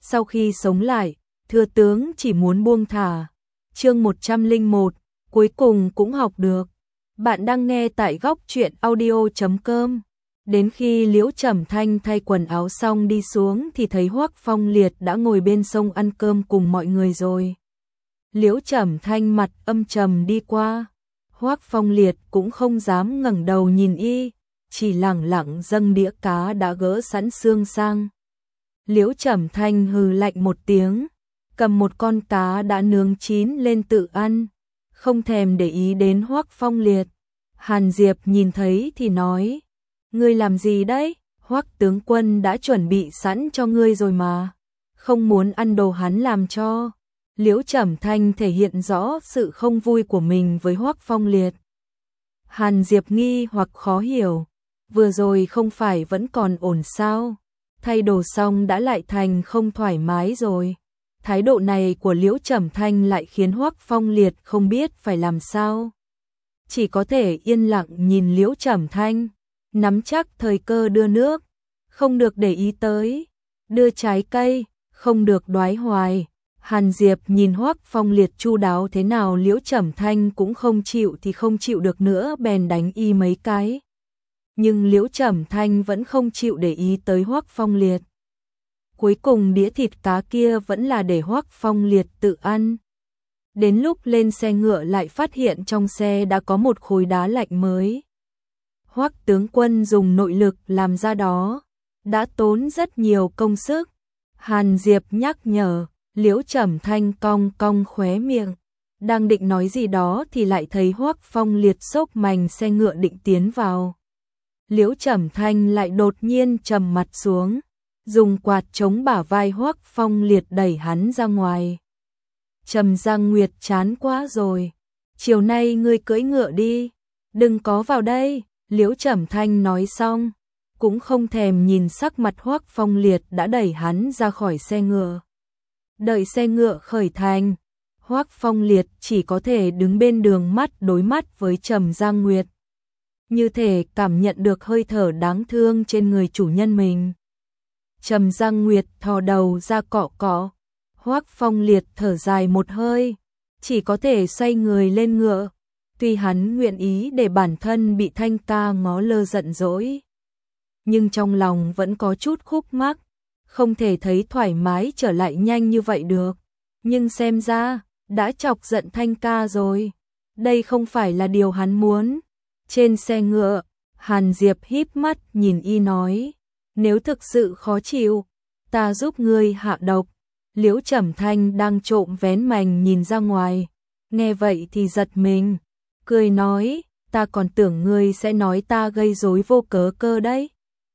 sau khi sống lại, thừa tướng chỉ muốn buông thả. Chương 101, cuối cùng cũng học được. Bạn đang nghe tại góc truyện audio.com. Đến khi Liễu Trầm Thanh thay quần áo xong đi xuống thì thấy Hoắc Phong Liệt đã ngồi bên sông ăn cơm cùng mọi người rồi. Liễu Trầm Thanh mặt âm trầm đi qua. Hoắc Phong Liệt cũng không dám ngẩng đầu nhìn y, chỉ lẳng lặng dâng đĩa cá đã gỡ sẵn xương sang. Liễu Trầm Thanh hừ lạnh một tiếng, cầm một con cá đã nướng chín lên tự ăn, không thèm để ý đến Hoắc Phong Liệt. Hàn Diệp nhìn thấy thì nói, ngươi làm gì đấy? Hoắc tướng quân đã chuẩn bị sẵn cho ngươi rồi mà, không muốn ăn đồ hắn làm cho. Liễu Trầm Thanh thể hiện rõ sự không vui của mình với Hoắc Phong Liệt. Hàn Diệp nghi hoặc khó hiểu, vừa rồi không phải vẫn còn ổn sao? Thay đồ xong đã lại thành không thoải mái rồi. Thái độ này của Liễu Trầm Thanh lại khiến Hoắc Phong Liệt không biết phải làm sao. Chỉ có thể yên lặng nhìn Liễu Trầm Thanh, nắm chắc thời cơ đưa nước, không được để ý tới, đưa trái cây, không được đoái hoài. Hàn Diệp nhìn Hoắc Phong Liệt chu đáo thế nào Liễu Trầm Thanh cũng không chịu thì không chịu được nữa, bèn đánh y mấy cái. Nhưng Liễu Trầm Thanh vẫn không chịu để ý tới Hoắc Phong Liệt. Cuối cùng đĩa thịt cá kia vẫn là để Hoắc Phong Liệt tự ăn. Đến lúc lên xe ngựa lại phát hiện trong xe đã có một khối đá lạnh mới. Hoắc tướng quân dùng nội lực làm ra đó, đã tốn rất nhiều công sức. Hàn Diệp nhắc nhở. Liễu Trầm Thanh cong cong khóe miệng, đang định nói gì đó thì lại thấy Hoắc Phong Liệt xốc mành xe ngựa định tiến vào. Liễu Trầm Thanh lại đột nhiên trầm mặt xuống, dùng quạt chống bả vai Hoắc Phong Liệt đẩy hắn ra ngoài. Trầm Giang Nguyệt chán quá rồi, chiều nay ngươi cưỡi ngựa đi, đừng có vào đây. Liễu Trầm Thanh nói xong, cũng không thèm nhìn sắc mặt Hoắc Phong Liệt đã đẩy hắn ra khỏi xe ngựa. Đợi xe ngựa khởi thành, Hoắc Phong Liệt chỉ có thể đứng bên đường mắt đối mắt với Trầm Giang Nguyệt, như thể cảm nhận được hơi thở đáng thương trên người chủ nhân mình. Trầm Giang Nguyệt thò đầu ra cọ cọ, Hoắc Phong Liệt thở dài một hơi, chỉ có thể xoay người lên ngựa. Tuy hắn nguyện ý để bản thân bị Thanh ca ngó lơ giận dỗi, nhưng trong lòng vẫn có chút khúc mắc. Không thể thấy thoải mái trở lại nhanh như vậy được. Nhưng xem ra, đã chọc giận Thanh ca rồi. Đây không phải là điều hắn muốn. Trên xe ngựa, Hàn Diệp híp mắt nhìn y nói, nếu thực sự khó chịu, ta giúp ngươi hạ độc. Liễu Trầm Thanh đang trộm vén mành nhìn ra ngoài. Nghe vậy thì giật mình, cười nói, ta còn tưởng ngươi sẽ nói ta gây rối vô cớ cơ đấy.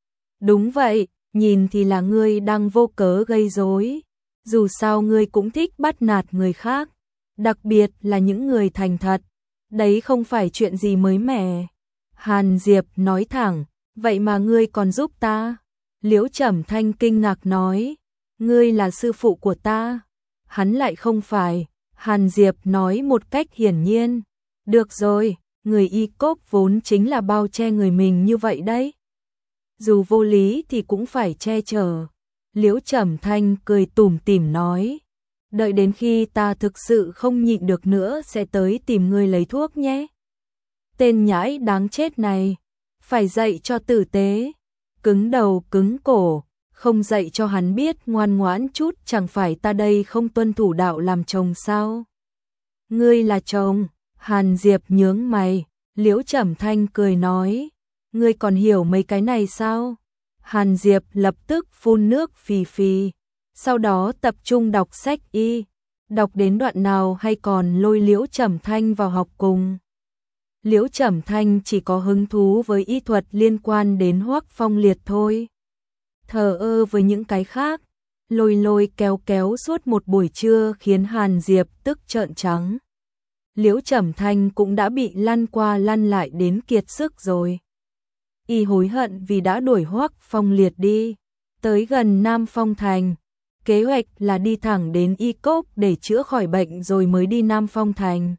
Đúng vậy. Nhìn thì là ngươi đang vô cớ gây rối, dù sao ngươi cũng thích bắt nạt người khác, đặc biệt là những người thành thật, đấy không phải chuyện gì mới mẻ. Hàn Diệp nói thẳng, vậy mà ngươi còn giúp ta? Liễu Trầm Thanh kinh ngạc nói, ngươi là sư phụ của ta. Hắn lại không phải. Hàn Diệp nói một cách hiển nhiên, được rồi, người y cốc vốn chính là bao che người mình như vậy đấy. Dù vô lý thì cũng phải che chở. Liễu Trầm Thanh cười tủm tỉm nói, đợi đến khi ta thực sự không nhịn được nữa sẽ tới tìm ngươi lấy thuốc nhé. Tên nhãi đáng chết này, phải dạy cho tử tế, cứng đầu cứng cổ, không dạy cho hắn biết ngoan ngoãn chút chẳng phải ta đây không tuân thủ đạo làm chồng sao? Ngươi là chồng? Hàn Diệp nhướng mày. Liễu Trầm Thanh cười nói, ngươi còn hiểu mấy cái này sao? Hàn Diệp lập tức phun nước phì phì, sau đó tập trung đọc sách y, đọc đến đoạn nào hay còn lôi Liễu Trầm Thanh vào học cùng. Liễu Trầm Thanh chỉ có hứng thú với y thuật liên quan đến Hoắc Phong Liệt thôi. Thờ ơ với những cái khác, lôi lôi kéo kéo suốt một buổi trưa khiến Hàn Diệp tức trợn trắng. Liễu Trầm Thanh cũng đã bị lăn qua lăn lại đến kiệt sức rồi. Y hối hận vì đã đuổi Hoắc Phong Liệt đi, tới gần Nam Phong Thành. Kế hoạch là đi thẳng đến Y Cốc để chữa khỏi bệnh rồi mới đi Nam Phong Thành.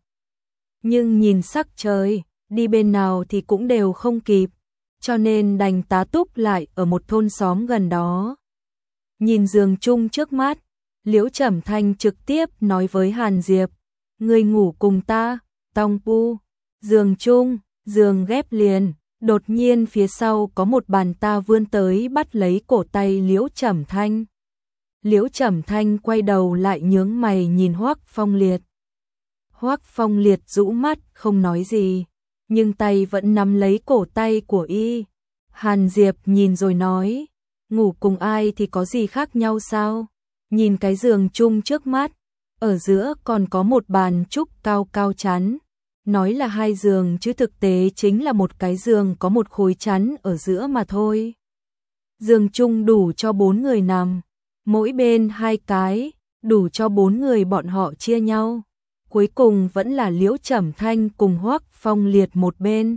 Nhưng nhìn sắc trời, đi bên nào thì cũng đều không kịp, cho nên đành tá túc lại ở một thôn xóm gần đó. Nhìn giường chung trước mắt, Liễu Trầm Thanh trực tiếp nói với Hàn Diệp, ngươi ngủ cùng ta, tong pu, giường chung, giường ghép liền. Đột nhiên phía sau có một bàn ta vươn tới bắt lấy cổ tay Liễu Trầm Thanh. Liễu Trầm Thanh quay đầu lại nhướng mày nhìn Hoắc Phong Liệt. Hoắc Phong Liệt rũ mắt không nói gì, nhưng tay vẫn nắm lấy cổ tay của y. Hàn Diệp nhìn rồi nói, ngủ cùng ai thì có gì khác nhau sao? Nhìn cái giường chung trước mắt, ở giữa còn có một bàn trúc cao cao chắn. Nói là 2 giường chứ thực tế chính là một cái giường có một khối chắn ở giữa mà thôi. Giường chung đủ cho 4 người nằm, mỗi bên 2 cái, đủ cho 4 người bọn họ chia nhau. Cuối cùng vẫn là Liễu Trầm Thanh cùng Hoắc Phong Liệt một bên,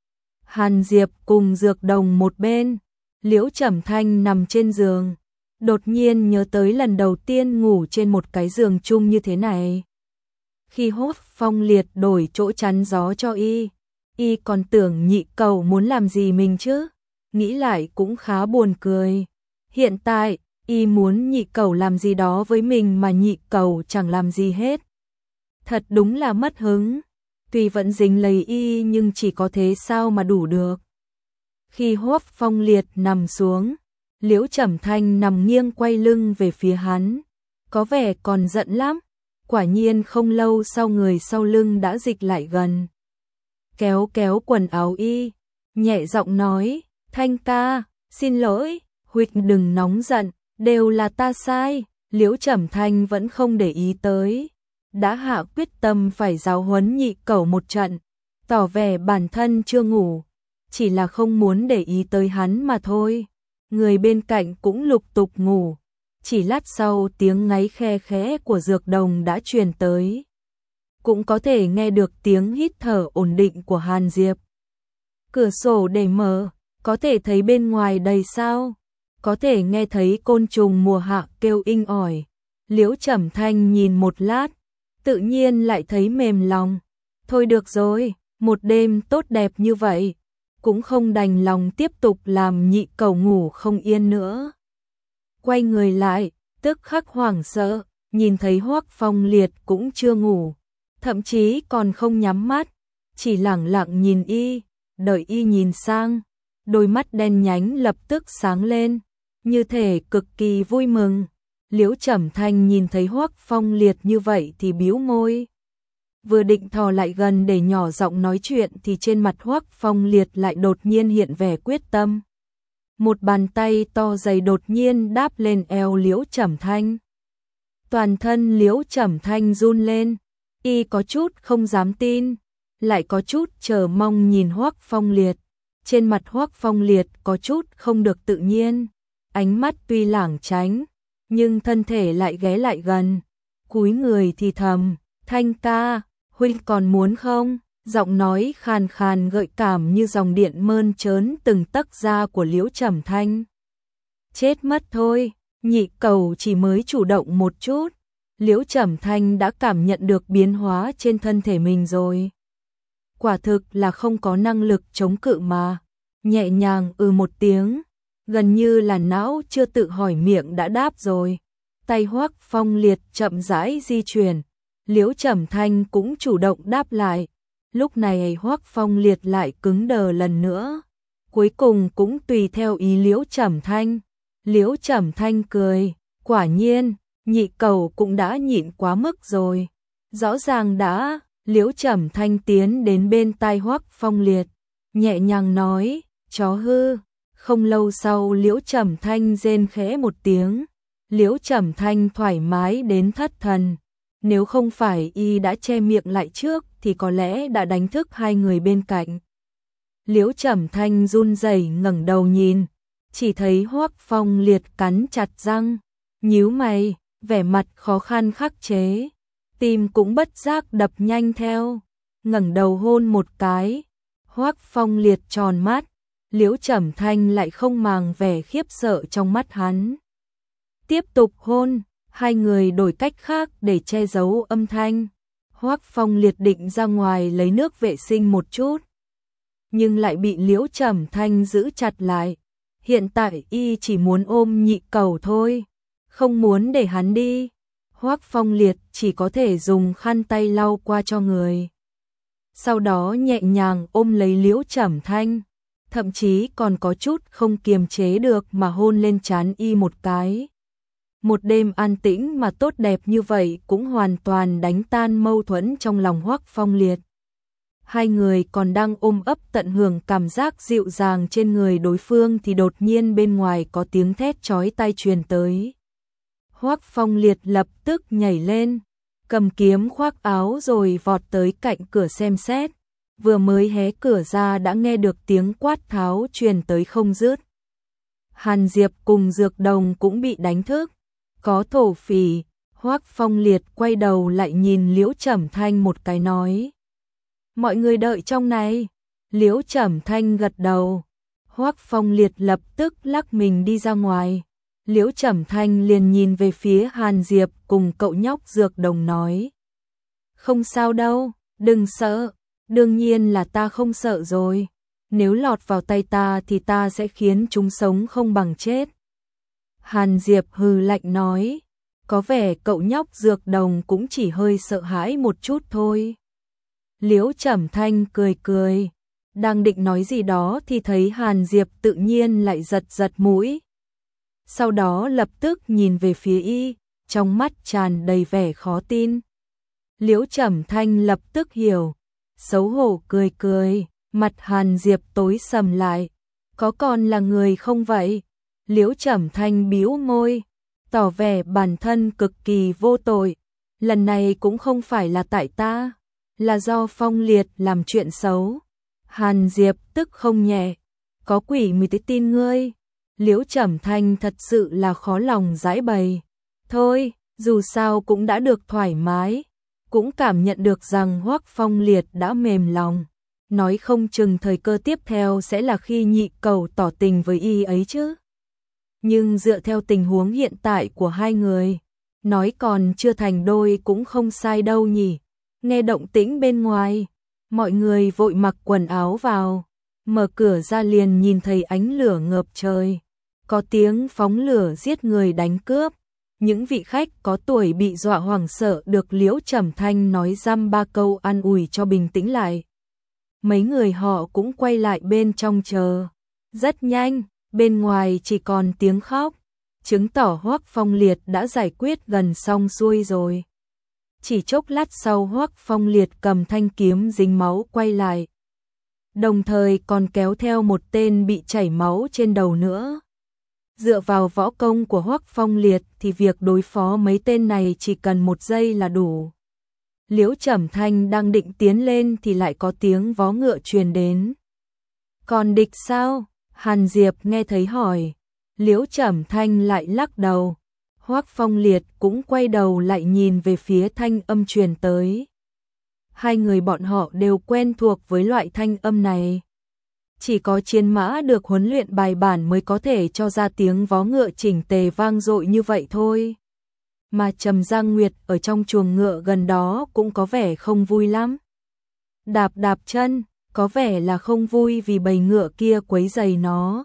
Hàn Diệp cùng Dược Đồng một bên. Liễu Trầm Thanh nằm trên giường, đột nhiên nhớ tới lần đầu tiên ngủ trên một cái giường chung như thế này. Khi Hoắc Phong Liệt đổi chỗ chắn gió cho y còn tưởng nhị cầu muốn làm gì mình chứ, nghĩ lại cũng khá buồn cười. Hiện tại, y muốn nhị cầu làm gì đó với mình mà nhị cầu chẳng làm gì hết. Thật đúng là mất hứng, tuy vẫn dính lấy y nhưng chỉ có thế sao mà đủ được. Khi Hoắc Phong Liệt nằm xuống, Liễu Trầm Thanh nằm nghiêng quay lưng về phía hắn, có vẻ còn giận lắm. Quả nhiên không lâu sau người sau lưng đã dịch lại gần. Kéo kéo quần áo y, nhẹ giọng nói, Thanh ca, xin lỗi, huynh đừng nóng giận, đều là ta sai. Liễu Trầm Thanh vẫn không để ý tới, đã hạ quyết tâm phải giáo huấn nhị cẩu một trận, tỏ vẻ bản thân chưa ngủ, chỉ là không muốn để ý tới hắn mà thôi. Người bên cạnh cũng lục tục ngủ. Chỉ lát sau tiếng ngáy khe khẽ của Dược Đồng đã truyền tới. Cũng có thể nghe được tiếng hít thở ổn định của Hàn Diệp. Cửa sổ để mở, có thể thấy bên ngoài đầy sao. Có thể nghe thấy côn trùng mùa hạ kêu inh ỏi. Liễu Trầm Thanh nhìn một lát, tự nhiên lại thấy mềm lòng. Thôi được rồi, một đêm tốt đẹp như vậy, cũng không đành lòng tiếp tục làm nhị cẩu ngủ không yên nữa. Quay người lại, tức khắc hoảng sợ, nhìn thấy Hoắc Phong Liệt cũng chưa ngủ, thậm chí còn không nhắm mắt, chỉ lẳng lặng nhìn y, đợi y nhìn sang, đôi mắt đen nhánh lập tức sáng lên, như thể cực kỳ vui mừng. Liễu Trầm Thanh nhìn thấy Hoắc Phong Liệt như vậy thì bĩu môi. Vừa định thò lại gần để nhỏ giọng nói chuyện thì trên mặt Hoắc Phong Liệt lại đột nhiên hiện vẻ quyết tâm. Một bàn tay to dày đột nhiên đáp lên eo Liễu Trầm Thanh. Toàn thân Liễu Trầm Thanh run lên, y có chút không dám tin, lại có chút chờ mong nhìn Hoắc Phong Liệt. Trên mặt Hoắc Phong Liệt có chút không được tự nhiên, ánh mắt tuy lảng tránh, nhưng thân thể lại ghé lại gần, cúi người thì thầm, Thanh ca, huynh còn muốn không? Giọng nói khàn khàn gợi cảm như dòng điện mơn trớn từng tấc da của Liễu Trầm Thanh. Chết mất thôi, nhị cẩu chỉ mới chủ động một chút, Liễu Trầm Thanh đã cảm nhận được biến hóa trên thân thể mình rồi. Quả thực là không có năng lực chống cự mà, nhẹ nhàng một tiếng, gần như là não chưa tự hỏi miệng đã đáp rồi. Tay Hoắc Phong Liệt chậm rãi di chuyển, Liễu Trầm Thanh cũng chủ động đáp lại. Lúc này Hoắc Phong Liệt lại cứng đờ lần nữa, cuối cùng cũng tùy theo ý Liễu Trầm Thanh. Liễu Trầm Thanh cười, quả nhiên, nhị cẩu cũng đã nhịn quá mức rồi. Rõ ràng đã, Liễu Trầm Thanh tiến đến bên tai Hoắc Phong Liệt, nhẹ nhàng nói, chó hư. Không lâu sau Liễu Trầm Thanh rên khẽ một tiếng, Liễu Trầm Thanh thoải mái đến thất thần. Nếu không phải y đã che miệng lại trước thì có lẽ đã đánh thức hai người bên cạnh. Liễu Trầm Thanh run rẩy ngẩng đầu nhìn, chỉ thấy Hoắc Phong Liệt cắn chặt răng, nhíu mày, vẻ mặt khó khăn khắc chế, tim cũng bất giác đập nhanh theo, ngẩng đầu hôn một cái. Hoắc Phong Liệt tròn mắt, Liễu Trầm Thanh lại không màng vẻ khiếp sợ trong mắt hắn. Tiếp tục hôn, hai người đổi cách khác để che giấu âm thanh. Hoắc Phong Liệt định ra ngoài lấy nước vệ sinh một chút, nhưng lại bị Liễu Trầm Thanh giữ chặt lại. hiện tại y chỉ muốn ôm Nhị Cẩu thôi, không muốn để hắn đi. Hoắc Phong Liệt chỉ có thể dùng khăn tay lau qua cho người. Sau đó nhẹ nhàng ôm lấy Liễu Trầm Thanh, thậm chí còn có chút không kiềm chế được mà hôn lên trán y một cái. Một đêm an tĩnh mà tốt đẹp như vậy cũng hoàn toàn đánh tan mâu thuẫn trong lòng Hoắc Phong Liệt. Hai người còn đang ôm ấp tận hưởng cảm giác dịu dàng trên người đối phương thì đột nhiên bên ngoài có tiếng thét chói tai truyền tới. Hoắc Phong Liệt lập tức nhảy lên, cầm kiếm khoác áo rồi vọt tới cạnh cửa xem xét. Vừa mới hé cửa ra đã nghe được tiếng quát tháo truyền tới không dứt. Hàn Diệp cùng Dược Đồng cũng bị đánh thức. Có thổ phỉ, Hoắc Phong Liệt quay đầu lại nhìn Liễu Trầm Thanh một cái nói. Mọi người đợi trong này. Liễu Trầm Thanh gật đầu. Hoắc Phong Liệt lập tức lắc mình đi ra ngoài. Liễu Trầm Thanh liền nhìn về phía Hàn Diệp cùng cậu nhóc Dược Đồng nói. Không sao đâu, đừng sợ. Đương nhiên là ta không sợ rồi. Nếu lọt vào tay ta thì ta sẽ khiến chúng sống không bằng chết. Hàn Diệp hừ lạnh nói. Có vẻ cậu nhóc Dược Đồng cũng chỉ hơi sợ hãi một chút thôi. Liễu Trầm Thanh cười cười. Đang định nói gì đó thì thấy Hàn Diệp tự nhiên lại giật giật mũi. Sau đó lập tức nhìn về phía y, trong mắt tràn đầy vẻ khó tin. Liễu Trầm Thanh lập tức hiểu. Xấu hổ cười cười, mặt Hàn Diệp tối sầm lại. Có còn là người không vậy? Liễu Trầm Thanh bĩu môi, tỏ vẻ bản thân cực kỳ vô tội. Lần này cũng không phải là tại ta, là do Phong Liệt làm chuyện xấu. Hàn Diệp tức không nhẹ, có quỷ mới tới tin ngươi. Liễu Trầm Thanh thật sự là khó lòng giải bày. Thôi, dù sao cũng đã được thoải mái, cũng cảm nhận được rằng Hoắc Phong Liệt đã mềm lòng. Nói không chừng thời cơ tiếp theo sẽ là khi Nhị Cẩu tỏ tình với y ấy chứ. Nhưng dựa theo tình huống hiện tại của hai người, nói còn chưa thành đôi cũng không sai đâu nhỉ. Nghe động tĩnh bên ngoài, mọi người vội mặc quần áo vào, mở cửa ra liền nhìn thấy ánh lửa ngập trời. Có tiếng phóng lửa giết người đánh cướp. Những vị khách có tuổi bị dọa hoảng sợ được Liễu Trầm Thanh nói dăm ba câu an ủi cho bình tĩnh lại. Mấy người họ cũng quay lại bên trong chờ. Rất nhanh, bên ngoài chỉ còn tiếng khóc, chứng tỏ Hoắc Phong Liệt đã giải quyết gần xong xuôi rồi. Chỉ chốc lát sau Hoắc Phong Liệt cầm thanh kiếm dính máu quay lại. Đồng thời còn kéo theo một tên bị chảy máu trên đầu nữa. Dựa vào võ công của Hoắc Phong Liệt thì việc đối phó mấy tên này chỉ cần một giây là đủ. Liễu Trầm Thanh đang định tiến lên thì lại có tiếng vó ngựa truyền đến. Còn địch sao? Hàn Diệp nghe thấy hỏi. Liễu Trầm Thanh lại lắc đầu. Hoắc Phong Liệt cũng quay đầu lại nhìn về phía thanh âm truyền tới. Hai người bọn họ đều quen thuộc với loại thanh âm này. Chỉ có chiến mã được huấn luyện bài bản mới có thể cho ra tiếng vó ngựa chỉnh tề vang dội như vậy thôi. Mà Trầm Giang Nguyệt ở trong chuồng ngựa gần đó cũng có vẻ không vui lắm. Đạp đạp chân, có vẻ là không vui vì bầy ngựa kia quấy rầy nó.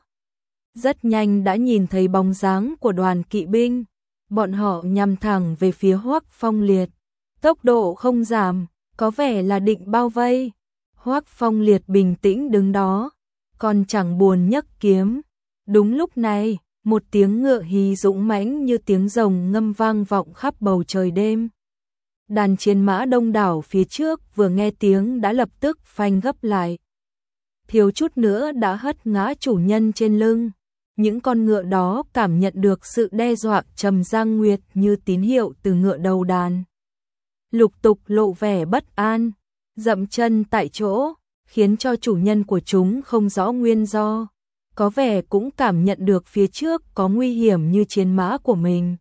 Rất nhanh đã nhìn thấy bóng dáng của đoàn kỵ binh. Bọn họ nhằm thẳng về phía Hoắc Phong Liệt. Tốc độ không giảm, có vẻ là định bao vây. Hoắc Phong Liệt bình tĩnh đứng đó, còn chẳng buồn nhấc kiếm. Đúng lúc này, một tiếng ngựa hí dũng mãnh như tiếng rồng ngâm vang vọng khắp bầu trời đêm. Đàn chiến mã đông đảo phía trước vừa nghe tiếng đã lập tức phanh gấp lại. Thiếu chút nữa đã hất ngã chủ nhân trên lưng. Những con ngựa đó cảm nhận được sự đe dọa Trầm Giang Nguyệt như tín hiệu từ ngựa đầu đàn. Lục tục lộ vẻ bất an, dậm chân tại chỗ, khiến cho chủ nhân của chúng không rõ nguyên do. Có vẻ cũng cảm nhận được phía trước có nguy hiểm như chiến mã của mình.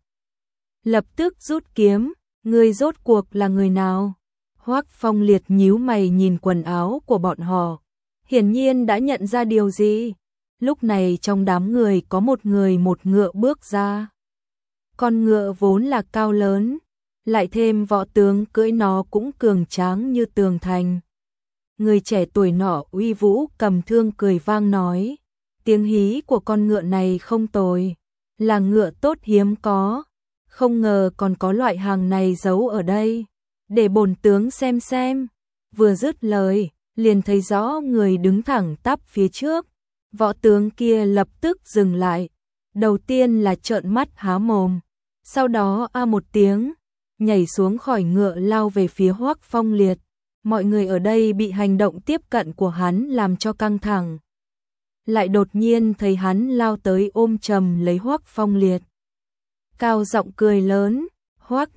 Lập tức rút kiếm, người rốt cuộc là người nào? Hoắc Phong Liệt nhíu mày nhìn quần áo của bọn họ. Hiển nhiên đã nhận ra điều gì. Lúc này trong đám người có một người một ngựa bước ra. Con ngựa vốn là cao lớn, lại thêm võ tướng cưỡi nó cũng cường tráng như tường thành. Người trẻ tuổi nọ uy vũ cầm thương cười vang nói, tiếng hí của con ngựa này không tồi, là ngựa tốt hiếm có, không ngờ còn có loại hàng này giấu ở đây, để bổn tướng xem. Vừa dứt lời, liền thấy rõ người đứng thẳng tắp phía trước, võ tướng kia lập tức dừng lại, đầu tiên là trợn mắt há mồm, sau đó a một tiếng, nhảy xuống khỏi ngựa lao về phía Hoắc Phong Liệt. Mọi người ở đây bị hành động tiếp cận của hắn làm cho căng thẳng. Lại đột nhiên thấy hắn lao tới ôm chầm lấy Hoắc Phong Liệt. Cao giọng cười lớn, Hoắc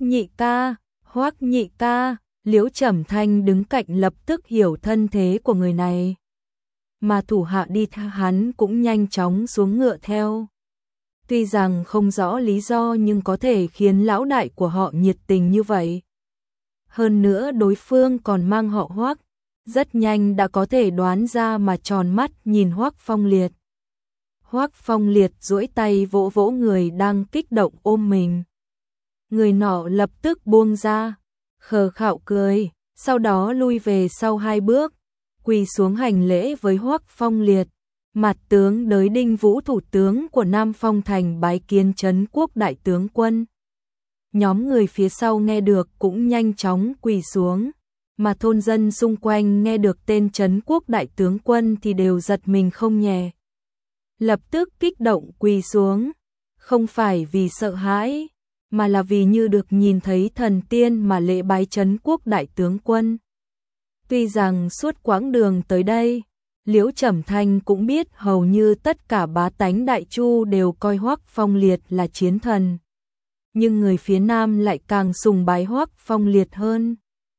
nhị ca, Liễu Trầm Thanh đứng cạnh lập tức hiểu thân thế của người này. Mà thủ hạ đi theo hắn cũng nhanh chóng xuống ngựa theo. Tuy rằng không rõ lý do nhưng có thể khiến lão đại của họ nhiệt tình như vậy. Hơn nữa đối phương còn mang họ Hoắc, rất nhanh đã có thể đoán ra mà tròn mắt nhìn Hoắc Phong Liệt. Hoắc Phong Liệt duỗi tay vỗ vỗ người đang kích động ôm mình. Người nọ lập tức buông ra, khờ khạo cười, sau đó lui về sau 2 bước, quỳ xuống hành lễ với Hoắc Phong Liệt. Mặt tướng Đới Đinh Vũ thủ tướng của Nam Phong Thành bái kiến Trấn Quốc đại tướng quân. Nhóm người phía sau nghe được cũng nhanh chóng quỳ xuống, mà thôn dân xung quanh nghe được tên Trấn Quốc đại tướng quân thì đều giật mình không nhẹ. Lập tức kích động quỳ xuống, không phải vì sợ hãi, mà là vì như được nhìn thấy thần tiên mà lễ bái Trấn Quốc đại tướng quân. Tuy rằng suốt quãng đường tới đây, Liễu Trầm Thanh cũng biết hầu như tất cả bá tánh Đại Chu đều coi Hoắc Phong Liệt là chiến thần. Nhưng người phía Nam lại càng sùng bái Hoắc Phong Liệt hơn.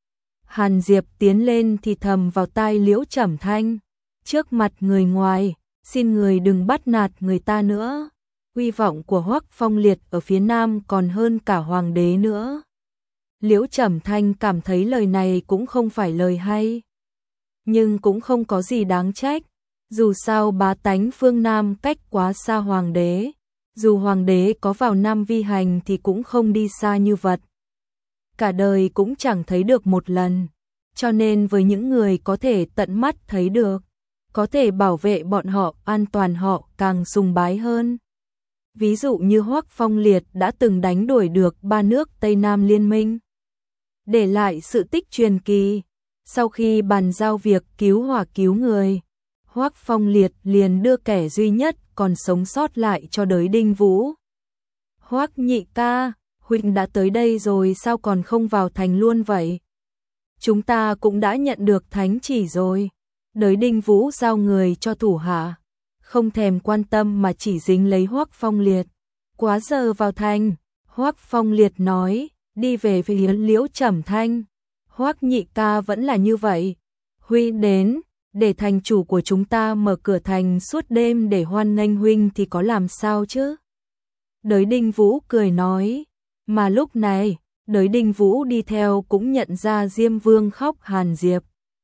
Hàn Diệp tiến lên thì thầm vào tai Liễu Trầm Thanh, trước mặt người ngoài, xin người đừng bắt nạt người ta nữa. Uy vọng của Hoắc Phong Liệt ở phía Nam còn hơn cả hoàng đế nữa. Liễu Trầm Thanh cảm thấy lời này cũng không phải lời hay, nhưng cũng không có gì đáng trách, dù sao bá tánh phương Nam cách quá xa hoàng đế, dù hoàng đế có vào Nam vi hành thì cũng không đi xa như vật. Cả đời cũng chẳng thấy được một lần, cho nên với những người có thể tận mắt thấy được, có thể bảo vệ bọn họ an toàn họ càng sùng bái hơn. Ví dụ như Hoắc Phong Liệt đã từng đánh đuổi được 3 nước Tây Nam liên minh, để lại sự tích truyền kỳ. Sau khi bàn giao việc cứu hỏa cứu người, Hoắc Phong Liệt liền đưa kẻ duy nhất còn sống sót lại cho Đới Đinh Vũ. Hoắc nhị ca, huynh đã tới đây rồi sao còn không vào thành luôn vậy? Chúng ta cũng đã nhận được thánh chỉ rồi. Đới Đinh Vũ giao người cho thủ hạ, không thèm quan tâm mà chỉ dính lấy Hoắc Phong Liệt. Quá giờ vào thành, Hoắc Phong Liệt nói, đi về phía Liễu Trầm Thanh. Hoắc nhị ca vẫn là như vậy. Huynh đến, để thành chủ của chúng ta mở cửa thành suốt đêm để hoan nghênh huynh thì có làm sao chứ? Đới Đinh Vũ cười nói, mà lúc này, Đới Đinh Vũ đi theo cũng nhận ra Diêm Vương khóc Hàn Diệp.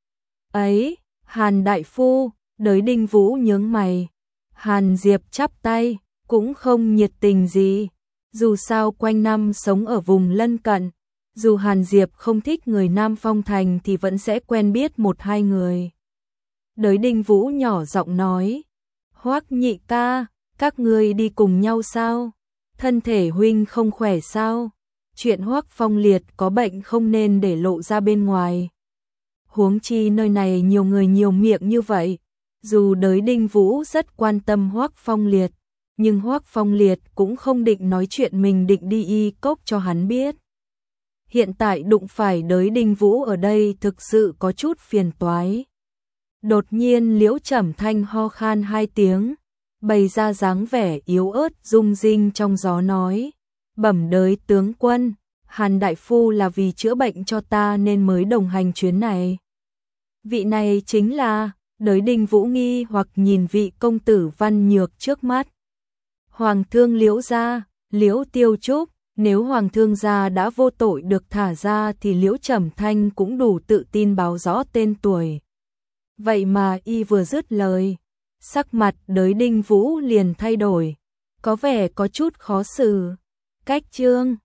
Ấy, Hàn đại phu, Đới Đinh Vũ nhướng mày. Hàn Diệp chắp tay, cũng không nhiệt tình gì. Dù sao quanh năm sống ở vùng lân cận, dù Hàn Diệp không thích người Nam Phong Thành thì vẫn sẽ quen biết 1-2 người. Đới Đinh Vũ nhỏ giọng nói, Hoắc nhị ca, các ngươi đi cùng nhau sao? Thân thể huynh không khỏe sao? Chuyện Hoắc Phong Liệt có bệnh không nên để lộ ra bên ngoài. Huống chi nơi này nhiều người nhiều miệng như vậy. Dù Đới Đinh Vũ rất quan tâm Hoắc Phong Liệt, nhưng Hoắc Phong Liệt cũng không định nói chuyện mình định đi y cốc cho hắn biết. Hiện tại đụng phải Đới Đinh Vũ ở đây thực sự có chút phiền toái. Đột nhiên Liễu Trầm Thanh ho khan 2 tiếng, bày ra dáng vẻ yếu ớt rung rinh trong gió nói, bẩm Đới tướng quân, Hàn đại phu là vì chữa bệnh cho ta nên mới đồng hành chuyến này. Vị này chính là, Đới Đinh Vũ nghi hoặc nhìn vị công tử văn nhược trước mắt. Hoàng thương Liễu gia, Liễu Tiêu Trúc, nếu Hoàng thương gia đã vô tội được thả ra thì Liễu Trầm Thanh cũng đủ tự tin báo rõ tên tuổi. Vậy mà y vừa dứt lời, sắc mặt Đới Đinh Vũ liền thay đổi, có vẻ có chút khó xử. Cách chương